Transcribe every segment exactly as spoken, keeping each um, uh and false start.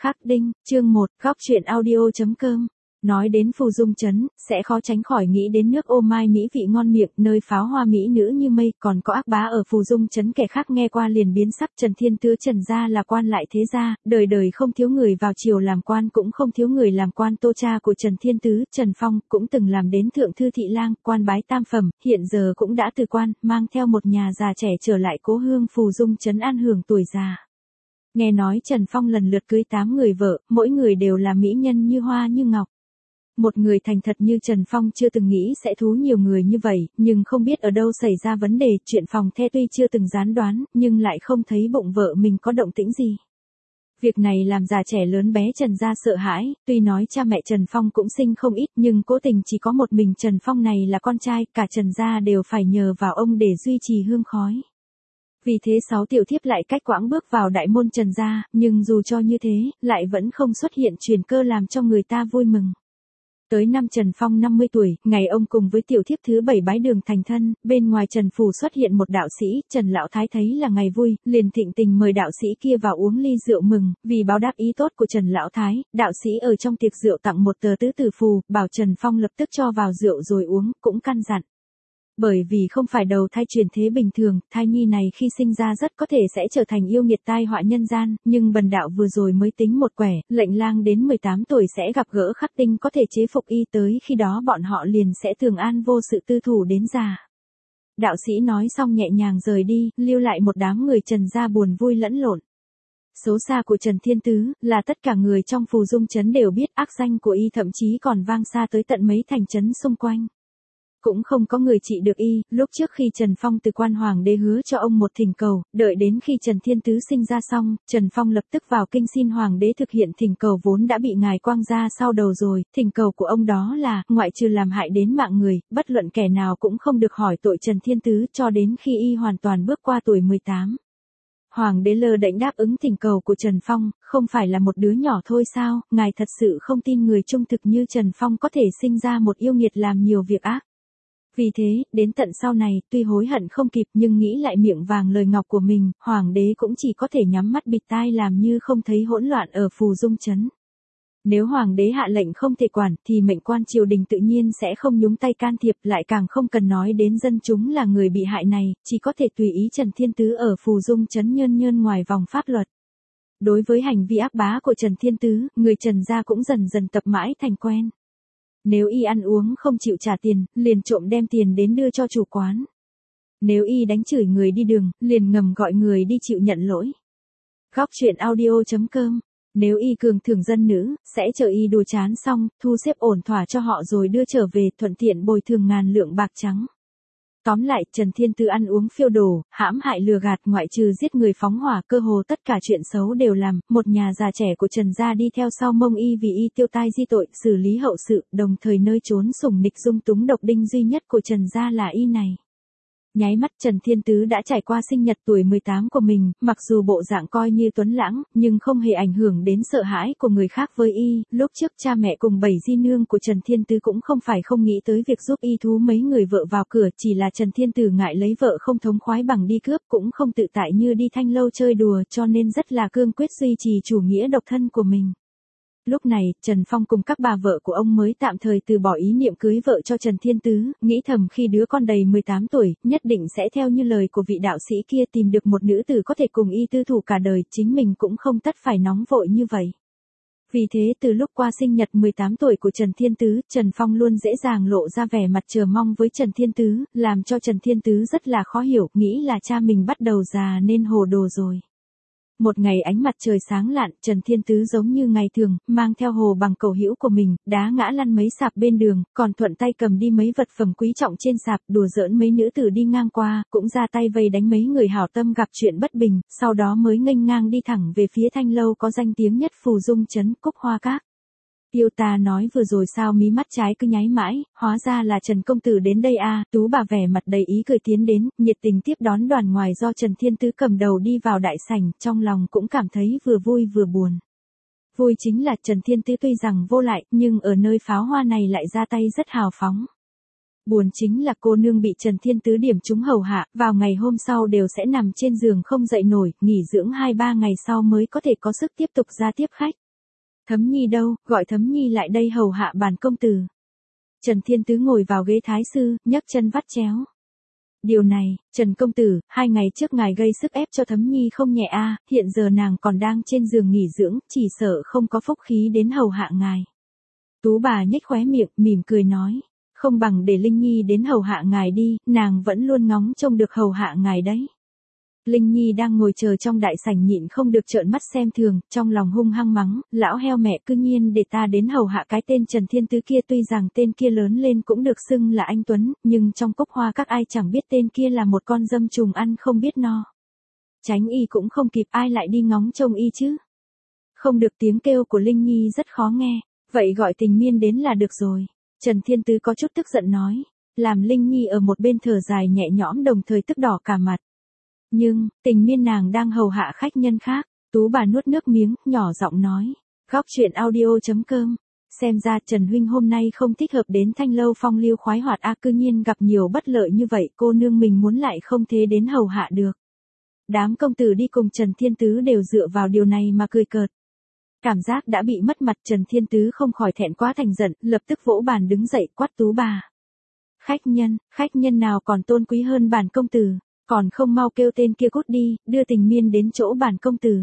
Khắc Đinh, chương một, góc truyện audio chấm com. Nói đến Phù Dung Trấn, sẽ khó tránh khỏi nghĩ đến nước ô mai mỹ vị ngon miệng, nơi pháo hoa mỹ nữ như mây, còn có ác bá ở Phù Dung Trấn kẻ khác nghe qua liền biến sắc. Trần Thiên Tứ Trần gia là quan lại thế gia, đời đời không thiếu người vào triều làm quan cũng không thiếu người làm quan. Tô cha của Trần Thiên Tứ, Trần Phong, cũng từng làm đến thượng thư thị lang, quan bái tam phẩm, hiện giờ cũng đã từ quan, mang theo một nhà già trẻ trở lại cố hương Phù Dung Trấn an hưởng tuổi già. Nghe nói Trần Phong lần lượt cưới tám người vợ, mỗi người đều là mỹ nhân như hoa như ngọc. Một người thành thật như Trần Phong chưa từng nghĩ sẽ thú nhiều người như vậy, nhưng không biết ở đâu xảy ra vấn đề. Chuyện phòng the tuy chưa từng gián đoán, nhưng lại không thấy bụng vợ mình có động tĩnh gì. Việc này làm già trẻ lớn bé Trần gia sợ hãi, tuy nói cha mẹ Trần Phong cũng sinh không ít, nhưng cố tình chỉ có một mình Trần Phong này là con trai, cả Trần gia đều phải nhờ vào ông để duy trì hương khói. Vì thế sáu tiểu thiếp lại cách quãng bước vào đại môn Trần gia, nhưng dù cho như thế, lại vẫn không xuất hiện chuyển cơ làm cho người ta vui mừng. Tới năm Trần Phong năm mươi tuổi, ngày ông cùng với tiểu thiếp thứ bảy bái đường thành thân, bên ngoài Trần phủ xuất hiện một đạo sĩ. Trần lão thái thấy là ngày vui, liền thịnh tình mời đạo sĩ kia vào uống ly rượu mừng. Vì báo đáp ý tốt của Trần lão thái, đạo sĩ ở trong tiệc rượu tặng một tờ tứ tử phù, bảo Trần Phong lập tức cho vào rượu rồi uống, cũng căn dặn. Bởi vì không phải đầu thai chuyển thế bình thường, thai nhi này khi sinh ra rất có thể sẽ trở thành yêu nghiệt tai họa nhân gian, nhưng bần đạo vừa rồi mới tính một quẻ, lệnh lang đến mười tám tuổi sẽ gặp gỡ Khắc Tinh có thể chế phục y, tới khi đó bọn họ liền sẽ thường an vô sự tư thủ đến già. Đạo sĩ nói xong nhẹ nhàng rời đi, lưu lại một đám người Trần gia buồn vui lẫn lộn. Số xa của Trần Thiên Tứ, là tất cả người trong Phù Dung Trấn đều biết, ác danh của y thậm chí còn vang xa tới tận mấy thành trấn xung quanh. Cũng không có người trị được y. Lúc trước khi Trần Phong từ quan hoàng đế hứa cho ông một thỉnh cầu, đợi đến khi Trần Thiên Tứ sinh ra xong, Trần Phong lập tức vào kinh xin hoàng đế thực hiện thỉnh cầu vốn đã bị ngài quăng ra sau đầu rồi. Thỉnh cầu của ông đó là, ngoại trừ làm hại đến mạng người, bất luận kẻ nào cũng không được hỏi tội Trần Thiên Tứ cho đến khi y hoàn toàn bước qua tuổi mười tám. Hoàng đế lơ đễnh đáp ứng thỉnh cầu của Trần Phong, không phải là một đứa nhỏ thôi sao, ngài thật sự không tin người trung thực như Trần Phong có thể sinh ra một yêu nghiệt làm nhiều việc ác. Vì thế, đến tận sau này, tuy hối hận không kịp nhưng nghĩ lại miệng vàng lời ngọc của mình, hoàng đế cũng chỉ có thể nhắm mắt bịt tai làm như không thấy hỗn loạn ở Phù Dung Trấn. Nếu hoàng đế hạ lệnh không thể quản, thì mệnh quan triều đình tự nhiên sẽ không nhúng tay can thiệp, lại càng không cần nói đến dân chúng là người bị hại này, chỉ có thể tùy ý Trần Thiên Tứ ở Phù Dung Trấn nhơn nhơn ngoài vòng pháp luật. Đối với hành vi ác bá của Trần Thiên Tứ, người Trần gia cũng dần dần tập mãi thành quen. Nếu y ăn uống không chịu trả tiền, liền trộm đem tiền đến đưa cho chủ quán. Nếu y đánh chửi người đi đường, liền ngầm gọi người đi chịu nhận lỗi. Góc truyện audio chấm com. Nếu y cường thưởng dân nữ, sẽ chờ y đùa chán xong, thu xếp ổn thỏa cho họ rồi đưa trở về, thuận tiện bồi thường ngàn lượng bạc trắng. Tóm lại, Trần Thiên Tứ ăn uống phiêu đồ, hãm hại lừa gạt, ngoại trừ giết người phóng hỏa, cơ hồ tất cả chuyện xấu đều làm. Một nhà già trẻ của Trần gia đi theo sau mông y vì y tiêu tai di tội, xử lý hậu sự, đồng thời nơi trốn sủng nịch dung túng độc đinh duy nhất của Trần gia là y này. Nháy mắt Trần Thiên Tứ đã trải qua sinh nhật tuổi mười tám của mình, mặc dù bộ dạng coi như tuấn lãng, nhưng không hề ảnh hưởng đến sợ hãi của người khác với y. Lúc trước cha mẹ cùng bảy di nương của Trần Thiên Tứ cũng không phải không nghĩ tới việc giúp y thú mấy người vợ vào cửa, chỉ là Trần Thiên Tứ ngại lấy vợ không thống khoái bằng đi cướp, cũng không tự tại như đi thanh lâu chơi đùa, cho nên rất là cương quyết duy trì chủ nghĩa độc thân của mình. Lúc này, Trần Phong cùng các bà vợ của ông mới tạm thời từ bỏ ý niệm cưới vợ cho Trần Thiên Tứ, nghĩ thầm khi đứa con đầy mười tám tuổi, nhất định sẽ theo như lời của vị đạo sĩ kia tìm được một nữ tử có thể cùng y tư thủ cả đời, chính mình cũng không tất phải nóng vội như vậy. Vì thế từ lúc qua sinh nhật mười tám tuổi của Trần Thiên Tứ, Trần Phong luôn dễ dàng lộ ra vẻ mặt chờ mong với Trần Thiên Tứ, làm cho Trần Thiên Tứ rất là khó hiểu, nghĩ là cha mình bắt đầu già nên hồ đồ rồi. Một ngày ánh mặt trời sáng lạn, Trần Thiên Tứ giống như ngày thường, mang theo hồ bằng cầu hữu của mình, đá ngã lăn mấy sạp bên đường, còn thuận tay cầm đi mấy vật phẩm quý trọng trên sạp, đùa giỡn mấy nữ tử đi ngang qua, cũng ra tay vây đánh mấy người hảo tâm gặp chuyện bất bình, sau đó mới nghênh ngang đi thẳng về phía thanh lâu có danh tiếng nhất Phù Dung Trấn, Cúc Hoa Các. Yêu ta nói vừa rồi sao mí mắt trái cứ nháy mãi, hóa ra là Trần công tử đến đây a. Tú bà vẻ mặt đầy ý cười tiến đến, nhiệt tình tiếp đón đoàn ngoài do Trần Thiên Tứ cầm đầu đi vào đại sảnh, trong lòng cũng cảm thấy vừa vui vừa buồn. Vui chính là Trần Thiên Tứ tuy rằng vô lại, nhưng ở nơi pháo hoa này lại ra tay rất hào phóng. Buồn chính là cô nương bị Trần Thiên Tứ điểm trúng hầu hạ, vào ngày hôm sau đều sẽ nằm trên giường không dậy nổi, nghỉ dưỡng hai ba ngày sau mới có thể có sức tiếp tục ra tiếp khách. Thấm Nhi đâu, gọi Thấm Nhi lại đây hầu hạ bản công tử. Trần Thiên Tứ ngồi vào ghế thái sư, nhấc chân vắt chéo. Điều này, Trần công tử, hai ngày trước ngài gây sức ép cho Thấm Nhi không nhẹ a, hiện giờ nàng còn đang trên giường nghỉ dưỡng, chỉ sợ không có phúc khí đến hầu hạ ngài. Tú bà nhếch khóe miệng, mỉm cười nói, không bằng để Linh Nhi đến hầu hạ ngài đi, nàng vẫn luôn ngóng trông được hầu hạ ngài đấy. Linh Nhi đang ngồi chờ trong đại sảnh nhịn không được trợn mắt xem thường, trong lòng hung hăng mắng, lão heo mẹ cư nhiên để ta đến hầu hạ cái tên Trần Thiên Tứ kia, tuy rằng tên kia lớn lên cũng được xưng là anh Tuấn, nhưng trong Cúc Hoa các ai chẳng biết tên kia là một con dâm trùng ăn không biết no. Tránh y cũng không kịp, ai lại đi ngóng trông y chứ. Không được, tiếng kêu của Linh Nhi rất khó nghe, vậy gọi Tình Miên đến là được rồi. Trần Thiên Tứ có chút tức giận nói, làm Linh Nhi ở một bên thở dài nhẹ nhõm đồng thời tức đỏ cả mặt. Nhưng, Tình Miên nàng đang hầu hạ khách nhân khác. Tú bà nuốt nước miếng, nhỏ giọng nói. Góc truyện audio.com. Xem ra Trần huynh hôm nay không thích hợp đến Thanh Lâu phong lưu khoái hoạt a, cư nhiên gặp nhiều bất lợi như vậy, cô nương mình muốn lại không thế đến hầu hạ được. Đám công tử đi cùng Trần Thiên Tứ đều dựa vào điều này mà cười cợt. Cảm giác đã bị mất mặt, Trần Thiên Tứ không khỏi thẹn quá thành giận, lập tức vỗ bàn đứng dậy quát Tú bà. Khách nhân, khách nhân nào còn tôn quý hơn bản công tử? Còn không mau kêu tên kia cút đi, đưa Tình Miên đến chỗ bản công tử.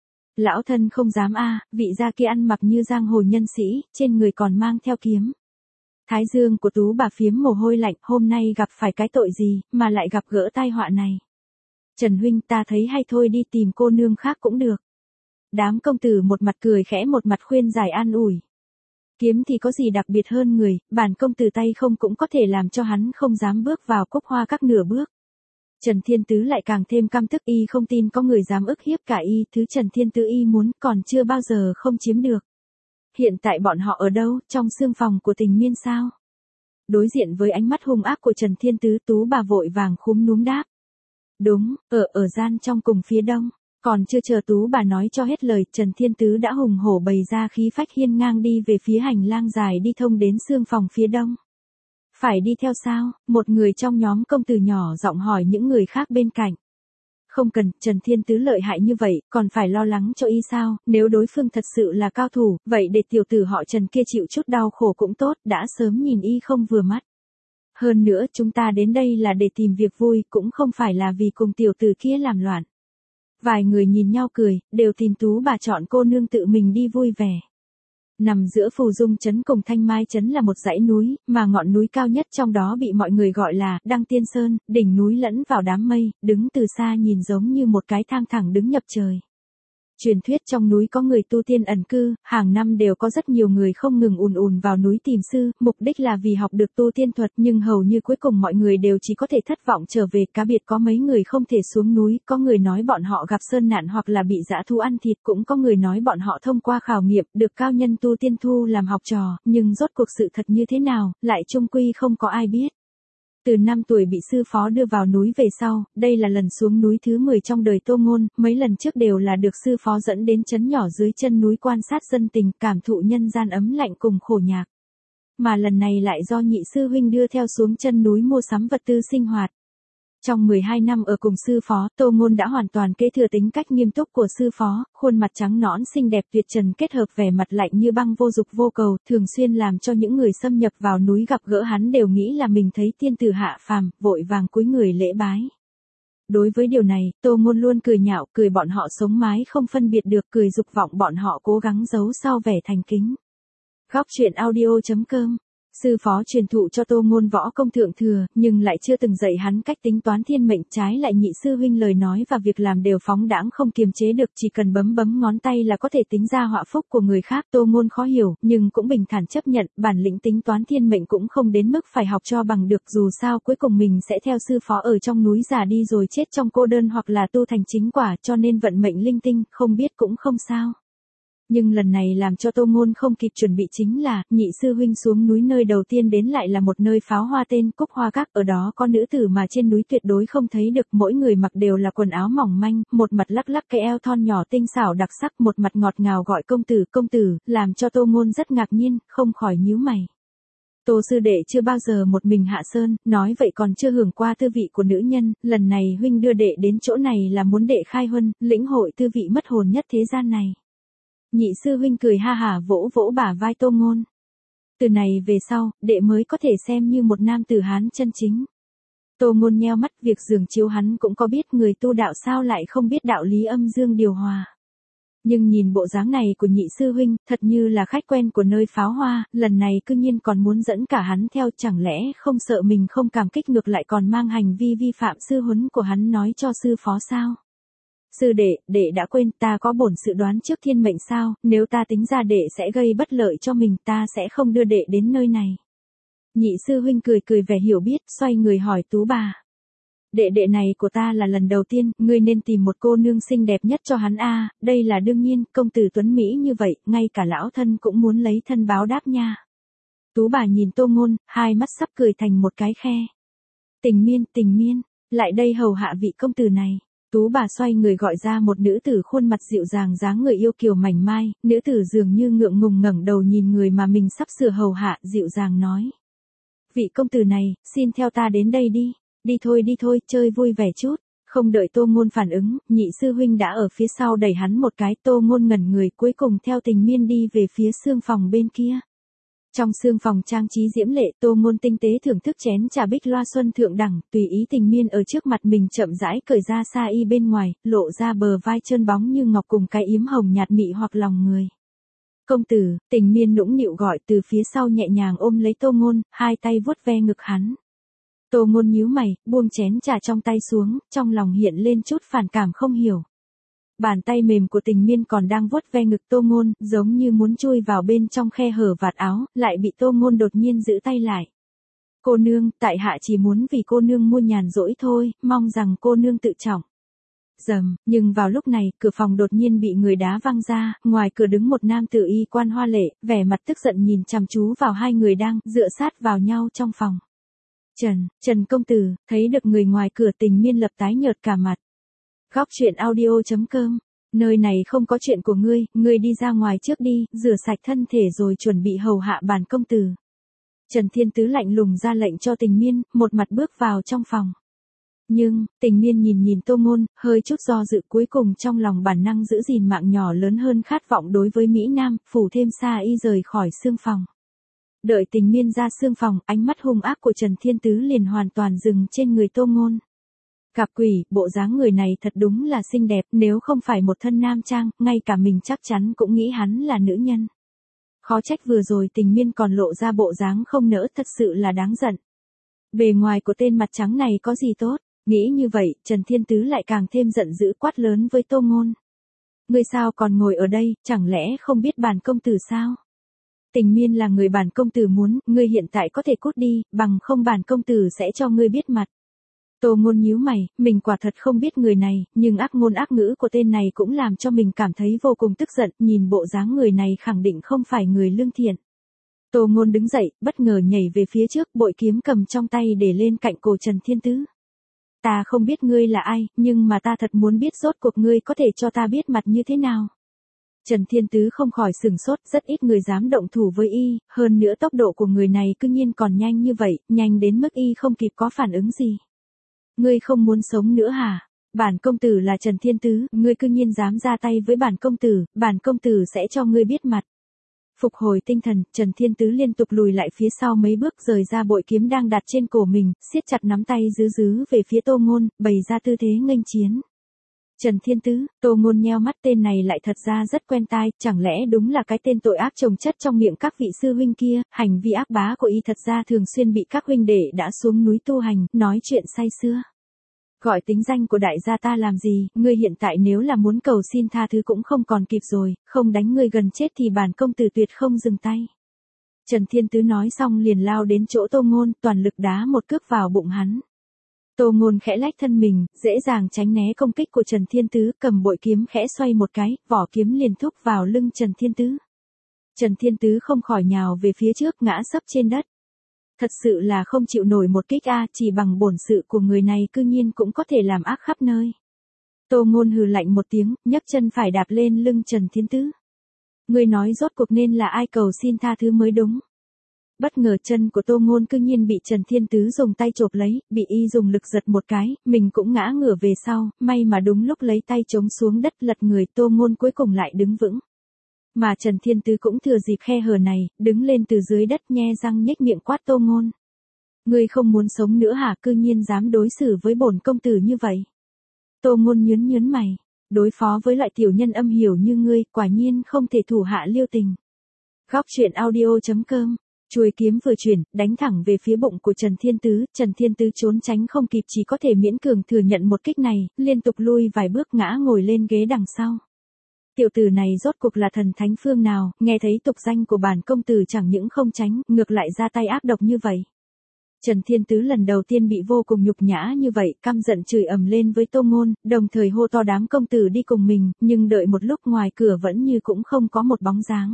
Lão thân không dám a, vị gia kia ăn mặc như giang hồ nhân sĩ, trên người còn mang theo kiếm. Thái dương của Tú bà phiếm mồ hôi lạnh, hôm nay gặp phải cái tội gì, mà lại gặp gỡ tai họa này. Trần huynh, ta thấy hay thôi đi tìm cô nương khác cũng được. Đám công tử một mặt cười khẽ một mặt khuyên giải an ủi. Kiếm thì có gì đặc biệt hơn người, bản công tử tay không cũng có thể làm cho hắn không dám bước vào Cúc Hoa các nửa bước. Trần Thiên Tứ lại càng thêm căm tức, y không tin có người dám ức hiếp cả y, thứ Trần Thiên Tứ y muốn còn chưa bao giờ không chiếm được. Hiện tại bọn họ ở đâu, trong xương phòng của Tình Miên sao? Đối diện với ánh mắt hung ác của Trần Thiên Tứ, Tú bà vội vàng khúm núm đáp. Đúng, ở ở gian trong cùng phía đông. Còn chưa chờ Tú bà nói cho hết lời, Trần Thiên Tứ đã hùng hổ bày ra khí phách hiên ngang đi về phía hành lang dài đi thông đến xương phòng phía đông. Phải đi theo sao? Một người trong nhóm công tử nhỏ giọng hỏi những người khác bên cạnh. Không cần, Trần Thiên Tứ lợi hại như vậy, còn phải lo lắng cho y sao? Nếu đối phương thật sự là cao thủ, vậy để tiểu tử họ Trần kia chịu chút đau khổ cũng tốt, đã sớm nhìn y không vừa mắt. Hơn nữa, chúng ta đến đây là để tìm việc vui, cũng không phải là vì cùng tiểu tử kia làm loạn. Vài người nhìn nhau cười, đều tìm Tú bà chọn cô nương tự mình đi vui vẻ. Nằm giữa Phù Dung trấn cùng Thanh Mai trấn là một dãy núi, mà ngọn núi cao nhất trong đó bị mọi người gọi là Đăng Tiên Sơn, đỉnh núi lẫn vào đám mây, đứng từ xa nhìn giống như một cái thang thẳng đứng nhập trời. Truyền thuyết trong núi có người tu tiên ẩn cư, hàng năm đều có rất nhiều người không ngừng ùn ùn vào núi tìm sư, mục đích là vì học được tu tiên thuật, nhưng hầu như cuối cùng mọi người đều chỉ có thể thất vọng trở về, cá biệt có mấy người không thể xuống núi, có người nói bọn họ gặp sơn nạn hoặc là bị dã thú ăn thịt, cũng có người nói bọn họ thông qua khảo nghiệm, được cao nhân tu tiên thu làm học trò, nhưng rốt cuộc sự thật như thế nào, lại chung quy không có ai biết. Từ năm tuổi bị sư phó đưa vào núi về sau, đây là lần xuống núi thứ mười trong đời Tô Ngôn, mấy lần trước đều là được sư phó dẫn đến trấn nhỏ dưới chân núi quan sát dân tình, cảm thụ nhân gian ấm lạnh cùng khổ nhạc. Mà lần này lại do nhị sư huynh đưa theo xuống chân núi mua sắm vật tư sinh hoạt. Trong mười hai năm ở cùng sư phó, Tô Ngôn đã hoàn toàn kế thừa tính cách nghiêm túc của sư phó, khuôn mặt trắng nõn xinh đẹp tuyệt trần kết hợp vẻ mặt lạnh như băng vô dục vô cầu, thường xuyên làm cho những người xâm nhập vào núi gặp gỡ hắn đều nghĩ là mình thấy tiên tử hạ phàm, vội vàng cúi người lễ bái. Đối với điều này, Tô Ngôn luôn cười nhạo, cười bọn họ sống mái không phân biệt được, cười dục vọng bọn họ cố gắng giấu sau vẻ thành kính. Góc truyện audio.com. Sư phó truyền thụ cho Tô Ngôn võ công thượng thừa, nhưng lại chưa từng dạy hắn cách tính toán thiên mệnh, trái lại nhị sư huynh lời nói và việc làm đều phóng đãng không kiềm chế được, chỉ cần bấm bấm ngón tay là có thể tính ra họa phúc của người khác. Tô Ngôn khó hiểu, nhưng cũng bình thản chấp nhận, bản lĩnh tính toán thiên mệnh cũng không đến mức phải học cho bằng được, dù sao cuối cùng mình sẽ theo sư phó ở trong núi già đi rồi chết trong cô đơn hoặc là tu thành chính quả, cho nên vận mệnh linh tinh, không biết cũng không sao. Nhưng lần này làm cho Tô Ngôn không kịp chuẩn bị chính là, nhị sư huynh xuống núi nơi đầu tiên đến lại là một nơi pháo hoa tên Cúc Hoa Các, ở đó có nữ tử mà trên núi tuyệt đối không thấy được, mỗi người mặc đều là quần áo mỏng manh, một mặt lắc lắc cái eo thon nhỏ tinh xảo đặc sắc, một mặt ngọt ngào gọi công tử, công tử, làm cho Tô Ngôn rất ngạc nhiên, không khỏi nhíu mày. Tô sư đệ chưa bao giờ một mình hạ sơn, nói vậy còn chưa hưởng qua tư vị của nữ nhân, lần này huynh đưa đệ đến chỗ này là muốn đệ khai huân, lĩnh hội tư vị mất hồn nhất thế gian này. Nhị sư huynh cười ha hả vỗ vỗ bả vai Tô Ngôn. Từ này về sau, đệ mới có thể xem như một nam tử Hán chân chính. Tô Ngôn nheo mắt, việc giường chiếu hắn cũng có biết, người tu đạo sao lại không biết đạo lý âm dương điều hòa. Nhưng nhìn bộ dáng này của nhị sư huynh, thật như là khách quen của nơi pháo hoa, lần này cư nhiên còn muốn dẫn cả hắn theo, chẳng lẽ không sợ mình không cảm kích ngược lại còn mang hành vi vi phạm sư huấn của hắn nói cho sư phó sao? Sư đệ, đệ đã quên ta có bổn sự đoán trước thiên mệnh sao, nếu ta tính ra đệ sẽ gây bất lợi cho mình ta sẽ không đưa đệ đến nơi này. Nhị sư huynh cười cười vẻ hiểu biết, xoay người hỏi Tú bà. Đệ đệ này của ta là lần đầu tiên, ngươi nên tìm một cô nương xinh đẹp nhất cho hắn a, đây là đương nhiên, công tử tuấn Mỹ như vậy, ngay cả lão thân cũng muốn lấy thân báo đáp nha. Tú bà nhìn Tô Ngôn, hai mắt sắp cười thành một cái khe. Tình miên, tình miên, lại đây hầu hạ vị công tử này. Tú bà xoay người gọi ra một nữ tử khuôn mặt dịu dàng dáng người yêu kiều mảnh mai, nữ tử dường như ngượng ngùng ngẩng đầu nhìn người mà mình sắp sửa hầu hạ, dịu dàng nói. Vị công tử này, xin theo ta đến đây đi. Đi thôi đi thôi, chơi vui vẻ chút. Không đợi Tô Ngôn phản ứng, nhị sư huynh đã ở phía sau đẩy hắn một cái, Tô Ngôn ngẩn người cuối cùng theo tình miên đi về phía xương phòng bên kia. Trong xương phòng trang trí diễm lệ, Tô Ngôn tinh tế thưởng thức chén trà bích loa xuân thượng đẳng, tùy ý tình miên ở trước mặt mình chậm rãi cởi ra sa y bên ngoài, lộ ra bờ vai trơn bóng như ngọc cùng cái yếm hồng nhạt mị hoặc lòng người. Công tử, tình miên nũng nịu gọi từ phía sau nhẹ nhàng ôm lấy Tô Ngôn, hai tay vuốt ve ngực hắn. Tô Ngôn nhíu mày, buông chén trà trong tay xuống, trong lòng hiện lên chút phản cảm không hiểu. Bàn tay mềm của tình miên còn đang vuốt ve ngực Tô Ngôn, giống như muốn chui vào bên trong khe hở vạt áo, lại bị Tô Ngôn đột nhiên giữ tay lại. Cô nương, tại hạ chỉ muốn vì cô nương mua nhàn rỗi thôi, mong rằng cô nương tự trọng. Dầm, nhưng vào lúc này, cửa phòng đột nhiên bị người đá văng ra, ngoài cửa đứng một nam tử y quan hoa lệ, vẻ mặt tức giận nhìn chăm chú vào hai người đang dựa sát vào nhau trong phòng. Trần, Trần công tử, thấy được người ngoài cửa tình miên lập tái nhợt cả mặt. Góc truyện audio chấm com, nơi này không có chuyện của ngươi, ngươi đi ra ngoài trước đi, rửa sạch thân thể rồi chuẩn bị hầu hạ bản công tử. Trần Thiên Tứ lạnh lùng ra lệnh cho tình miên, một mặt bước vào trong phòng. Nhưng, tình miên nhìn nhìn Tô Ngôn, hơi chút do dự cuối cùng trong lòng bản năng giữ gìn mạng nhỏ lớn hơn khát vọng đối với Mỹ Nam, phủ thêm sa y rời khỏi xương phòng. Đợi tình miên ra xương phòng, ánh mắt hung ác của Trần Thiên Tứ liền hoàn toàn dừng trên người Tô Ngôn. Cặp quỷ, bộ dáng người này thật đúng là xinh đẹp, nếu không phải một thân nam trang, ngay cả mình chắc chắn cũng nghĩ hắn là nữ nhân. Khó trách vừa rồi tình miên còn lộ ra bộ dáng không nỡ, thật sự là đáng giận. Bề ngoài của tên mặt trắng này có gì tốt, nghĩ như vậy, Trần Thiên Tứ lại càng thêm giận dữ quát lớn với Tô Ngôn. Ngươi sao còn ngồi ở đây, chẳng lẽ không biết bản công tử sao? Tình miên là người bản công tử muốn, ngươi hiện tại có thể cút đi, bằng không bản công tử sẽ cho ngươi biết mặt. Tô Ngôn nhíu mày, mình quả thật không biết người này, nhưng ác ngôn ác ngữ của tên này cũng làm cho mình cảm thấy vô cùng tức giận, nhìn bộ dáng người này khẳng định không phải người lương thiện. Tô Ngôn đứng dậy, bất ngờ nhảy về phía trước, bội kiếm cầm trong tay để lên cạnh cổ Trần Thiên Tứ. Ta không biết ngươi là ai, nhưng mà ta thật muốn biết rốt cuộc ngươi có thể cho ta biết mặt như thế nào. Trần Thiên Tứ không khỏi sửng sốt, rất ít người dám động thủ với y, hơn nữa tốc độ của người này cư nhiên còn nhanh như vậy, nhanh đến mức y không kịp có phản ứng gì. Ngươi không muốn sống nữa hả? Bản công tử là Trần Thiên Tứ, ngươi cư nhiên dám ra tay với bản công tử, bản công tử sẽ cho ngươi biết mặt. Phục hồi tinh thần, Trần Thiên Tứ liên tục lùi lại phía sau mấy bước rời ra bội kiếm đang đặt trên cổ mình, siết chặt nắm tay giữ giữ về phía Tô Ngôn, bày ra tư thế nghênh chiến. Trần Thiên Tứ, Tô Ngôn nheo mắt, tên này lại thật ra rất quen tai, chẳng lẽ đúng là cái tên tội ác chồng chất trong miệng các vị sư huynh kia, hành vi ác bá của y thật ra thường xuyên bị các huynh đệ đã xuống núi tu hành, nói chuyện say sưa. Gọi tính danh của đại gia ta làm gì, ngươi hiện tại nếu là muốn cầu xin tha thứ cũng không còn kịp rồi, không đánh ngươi gần chết thì bản công tử tuyệt không dừng tay. Trần Thiên Tứ nói xong liền lao đến chỗ Tô Ngôn, toàn lực đá một cước vào bụng hắn. Tô Ngôn khẽ lách thân mình, dễ dàng tránh né công kích của Trần Thiên Tứ, cầm bội kiếm khẽ xoay một cái, vỏ kiếm liền thúc vào lưng Trần Thiên Tứ. Trần Thiên Tứ không khỏi nhào về phía trước, ngã sấp trên đất. Thật sự là không chịu nổi một kích a, chỉ bằng bổn sự của người này cư nhiên cũng có thể làm ác khắp nơi. Tô Ngôn hừ lạnh một tiếng, nhấc chân phải đạp lên lưng Trần Thiên Tứ. Ngươi nói rốt cuộc nên là ai cầu xin tha thứ mới đúng. Bất ngờ chân của Tô Ngôn cư nhiên bị Trần Thiên Tứ dùng tay chộp lấy, bị y dùng lực giật một cái, mình cũng ngã ngửa về sau, may mà đúng lúc lấy tay chống xuống đất lật người, Tô Ngôn cuối cùng lại đứng vững. Mà Trần Thiên Tứ cũng thừa dịp khe hở này, đứng lên từ dưới đất nhe răng nhếch miệng quát Tô Ngôn. Ngươi không muốn sống nữa hả, cư nhiên dám đối xử với bổn công tử như vậy. Tô Ngôn nhướng nhướng mày, đối phó với loại tiểu nhân âm hiểu như ngươi, quả nhiên không thể thủ hạ lưu tình. Góc truyện audio chấm com, chuôi kiếm vừa chuyển, đánh thẳng về phía bụng của Trần Thiên Tứ, Trần Thiên Tứ trốn tránh không kịp chỉ có thể miễn cường thừa nhận một kích này, liên tục lui vài bước ngã ngồi lên ghế đằng sau. Tiểu tử này rốt cuộc là thần thánh phương nào, nghe thấy tục danh của bản công tử chẳng những không tránh, ngược lại ra tay ác độc như vậy. Trần Thiên Tứ lần đầu tiên bị vô cùng nhục nhã như vậy, căm giận chửi ầm lên với Tô Ngôn, đồng thời hô to đám công tử đi cùng mình, nhưng đợi một lúc ngoài cửa vẫn như cũng không có một bóng dáng.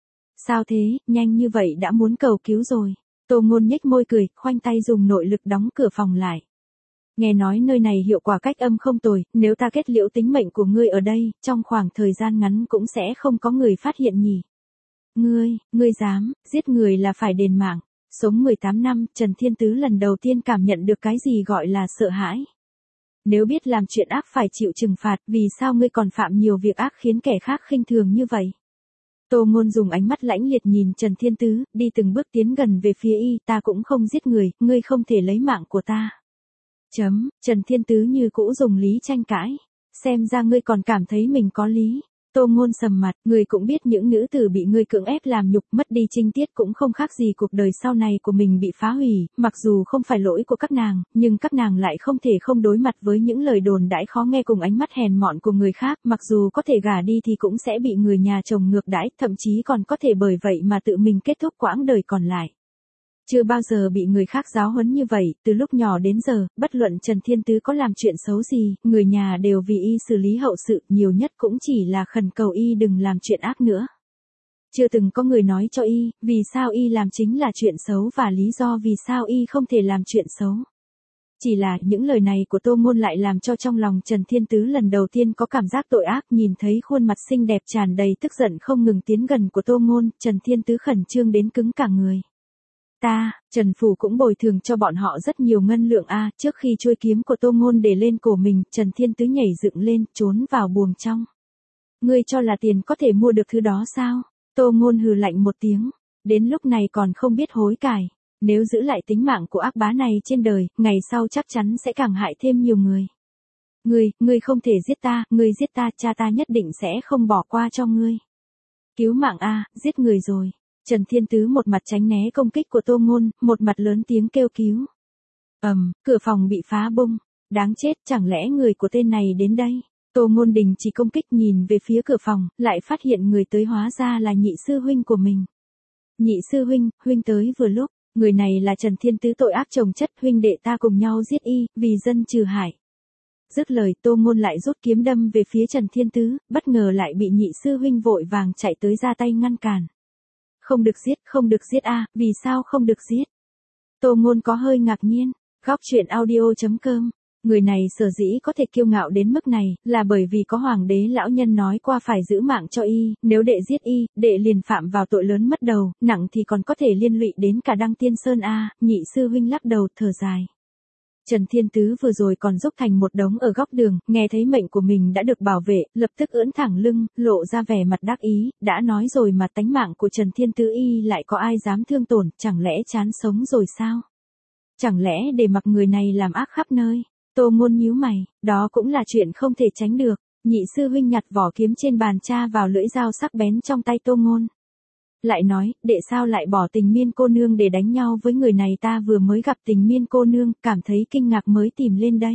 Sao thế, nhanh như vậy đã muốn cầu cứu rồi. Tô Ngôn nhếch môi cười, khoanh tay dùng nội lực đóng cửa phòng lại. Nghe nói nơi này hiệu quả cách âm không tồi, nếu ta kết liễu tính mệnh của ngươi ở đây, trong khoảng thời gian ngắn cũng sẽ không có người phát hiện nhỉ. Ngươi, ngươi dám, giết người là phải đền mạng. Sống mười tám năm, Trần Thiên Tứ lần đầu tiên cảm nhận được cái gì gọi là sợ hãi. Nếu biết làm chuyện ác phải chịu trừng phạt, vì sao ngươi còn phạm nhiều việc ác khiến kẻ khác khinh thường như vậy? Tô Ngôn dùng ánh mắt lãnh liệt nhìn Trần Thiên Tứ, đi từng bước tiến gần về phía y, ta cũng không giết người, ngươi không thể lấy mạng của ta. Chấm, Trần Thiên Tứ như cũ dùng lý tranh cãi, xem ra ngươi còn cảm thấy mình có lý. Tô Ngôn sầm mặt, ngươi cũng biết những nữ tử bị ngươi cưỡng ép làm nhục mất đi trinh tiết cũng không khác gì cuộc đời sau này của mình bị phá hủy, mặc dù không phải lỗi của các nàng, nhưng các nàng lại không thể không đối mặt với những lời đồn đãi khó nghe cùng ánh mắt hèn mọn của người khác, mặc dù có thể gả đi thì cũng sẽ bị người nhà chồng ngược đãi, thậm chí còn có thể bởi vậy mà tự mình kết thúc quãng đời còn lại. Chưa bao giờ bị người khác giáo huấn như vậy, từ lúc nhỏ đến giờ, bất luận Trần Thiên Tứ có làm chuyện xấu gì, người nhà đều vì y xử lý hậu sự, nhiều nhất cũng chỉ là khẩn cầu y đừng làm chuyện ác nữa. Chưa từng có người nói cho y, vì sao y làm chính là chuyện xấu và lý do vì sao y không thể làm chuyện xấu. Chỉ là những lời này của Tô Ngôn lại làm cho trong lòng Trần Thiên Tứ lần đầu tiên có cảm giác tội ác, nhìn thấy khuôn mặt xinh đẹp tràn đầy tức giận không ngừng tiến gần của Tô Ngôn, Trần Thiên Tứ khẩn trương đến cứng cả người. Ta, Trần Phủ cũng bồi thường cho bọn họ rất nhiều ngân lượng a. Trước khi chuôi kiếm của Tô Ngôn để lên cổ mình, Trần Thiên Tứ nhảy dựng lên, trốn vào buồng trong. Ngươi cho là tiền có thể mua được thứ đó sao? Tô Ngôn hừ lạnh một tiếng, đến lúc này còn không biết hối cải. Nếu giữ lại tính mạng của ác bá này trên đời, ngày sau chắc chắn sẽ càng hại thêm nhiều người. Ngươi, ngươi không thể giết ta, ngươi giết ta, cha ta nhất định sẽ không bỏ qua cho ngươi. Cứu mạng a, giết người rồi. Trần Thiên Tứ một mặt tránh né công kích của Tô Ngôn, một mặt lớn tiếng kêu cứu. Ầm, um, cửa phòng bị phá bung. Đáng chết, chẳng lẽ người của tên này đến đây? Tô Ngôn đình chỉ công kích nhìn về phía cửa phòng, lại phát hiện người tới hóa ra là nhị sư huynh của mình. Nhị sư huynh, huynh tới vừa lúc, người này là Trần Thiên Tứ tội ác chồng chất, huynh đệ ta cùng nhau giết y, vì dân trừ hại. Dứt lời, Tô Ngôn lại rút kiếm đâm về phía Trần Thiên Tứ, bất ngờ lại bị nhị sư huynh vội vàng chạy tới ra tay ngăn cản. Không được giết, không được giết a, à, vì sao không được giết? Tô Ngôn có hơi ngạc nhiên, góc truyện audio chấm com, người này sở dĩ có thể kiêu ngạo đến mức này, là bởi vì có hoàng đế lão nhân nói qua phải giữ mạng cho y, nếu đệ giết y, đệ liền phạm vào tội lớn mất đầu, nặng thì còn có thể liên lụy đến cả Đăng Tiên Sơn a. À, nhị sư huynh lắc đầu thở dài. Trần Thiên Tứ vừa rồi còn rúc thành một đống ở góc đường, nghe thấy mệnh của mình đã được bảo vệ, lập tức ưỡn thẳng lưng, lộ ra vẻ mặt đắc ý, đã nói rồi mà tánh mạng của Trần Thiên Tứ y lại có ai dám thương tổn, chẳng lẽ chán sống rồi sao? Chẳng lẽ để mặc người này làm ác khắp nơi? Tô Ngôn nhíu mày, đó cũng là chuyện không thể tránh được. Nhị sư huynh nhặt vỏ kiếm trên bàn tra vào lưỡi dao sắc bén trong tay Tô Ngôn. Lại nói, đệ sao lại bỏ Tình Miên cô nương để đánh nhau với người này, ta vừa mới gặp Tình Miên cô nương, cảm thấy kinh ngạc mới tìm lên đây.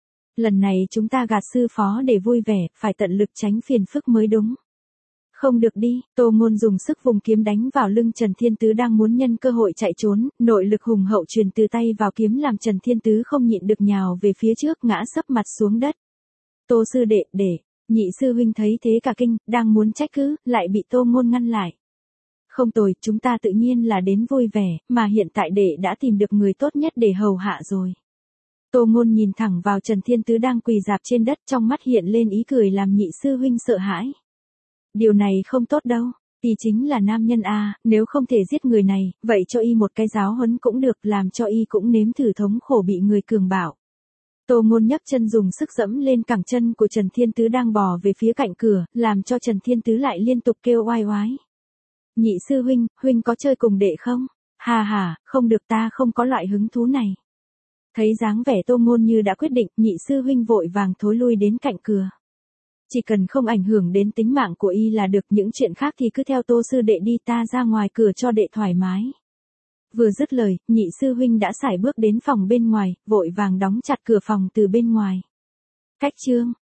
Lần này chúng ta gạt sư phó để vui vẻ, phải tận lực tránh phiền phức mới đúng. Không được đi, Tô Ngôn dùng sức vùng kiếm đánh vào lưng Trần Thiên Tứ đang muốn nhân cơ hội chạy trốn, nội lực hùng hậu truyền từ tay vào kiếm làm Trần Thiên Tứ không nhịn được nhào về phía trước, ngã sấp mặt xuống đất. Tô sư đệ, để, nhị sư huynh thấy thế cả kinh, đang muốn trách cứ, lại bị Tô Ngôn ngăn lại. Không tồi, chúng ta tự nhiên là đến vui vẻ, mà hiện tại đệ đã tìm được người tốt nhất để hầu hạ rồi. Tô Ngôn nhìn thẳng vào Trần Thiên Tứ đang quỳ rạp trên đất, trong mắt hiện lên ý cười làm nhị sư huynh sợ hãi. Điều này không tốt đâu, y chính là nam nhân a, nếu không thể giết người này, vậy cho y một cái giáo huấn cũng được, làm cho y cũng nếm thử thống khổ bị người cường bạo. Tô Ngôn nhấc chân dùng sức dẫm lên cẳng chân của Trần Thiên Tứ đang bò về phía cạnh cửa, làm cho Trần Thiên Tứ lại liên tục kêu oai oái. Nhị sư huynh, huynh có chơi cùng đệ không? Hà hà, không được, ta không có loại hứng thú này. Thấy dáng vẻ Tô Ngôn như đã quyết định, nhị sư huynh vội vàng thối lui đến cạnh cửa. Chỉ cần không ảnh hưởng đến tính mạng của y là được, những chuyện khác thì cứ theo Tô sư đệ đi, ta ra ngoài cửa cho đệ thoải mái. Vừa dứt lời, nhị sư huynh đã sải bước đến phòng bên ngoài, vội vàng đóng chặt cửa phòng từ bên ngoài. Cách chương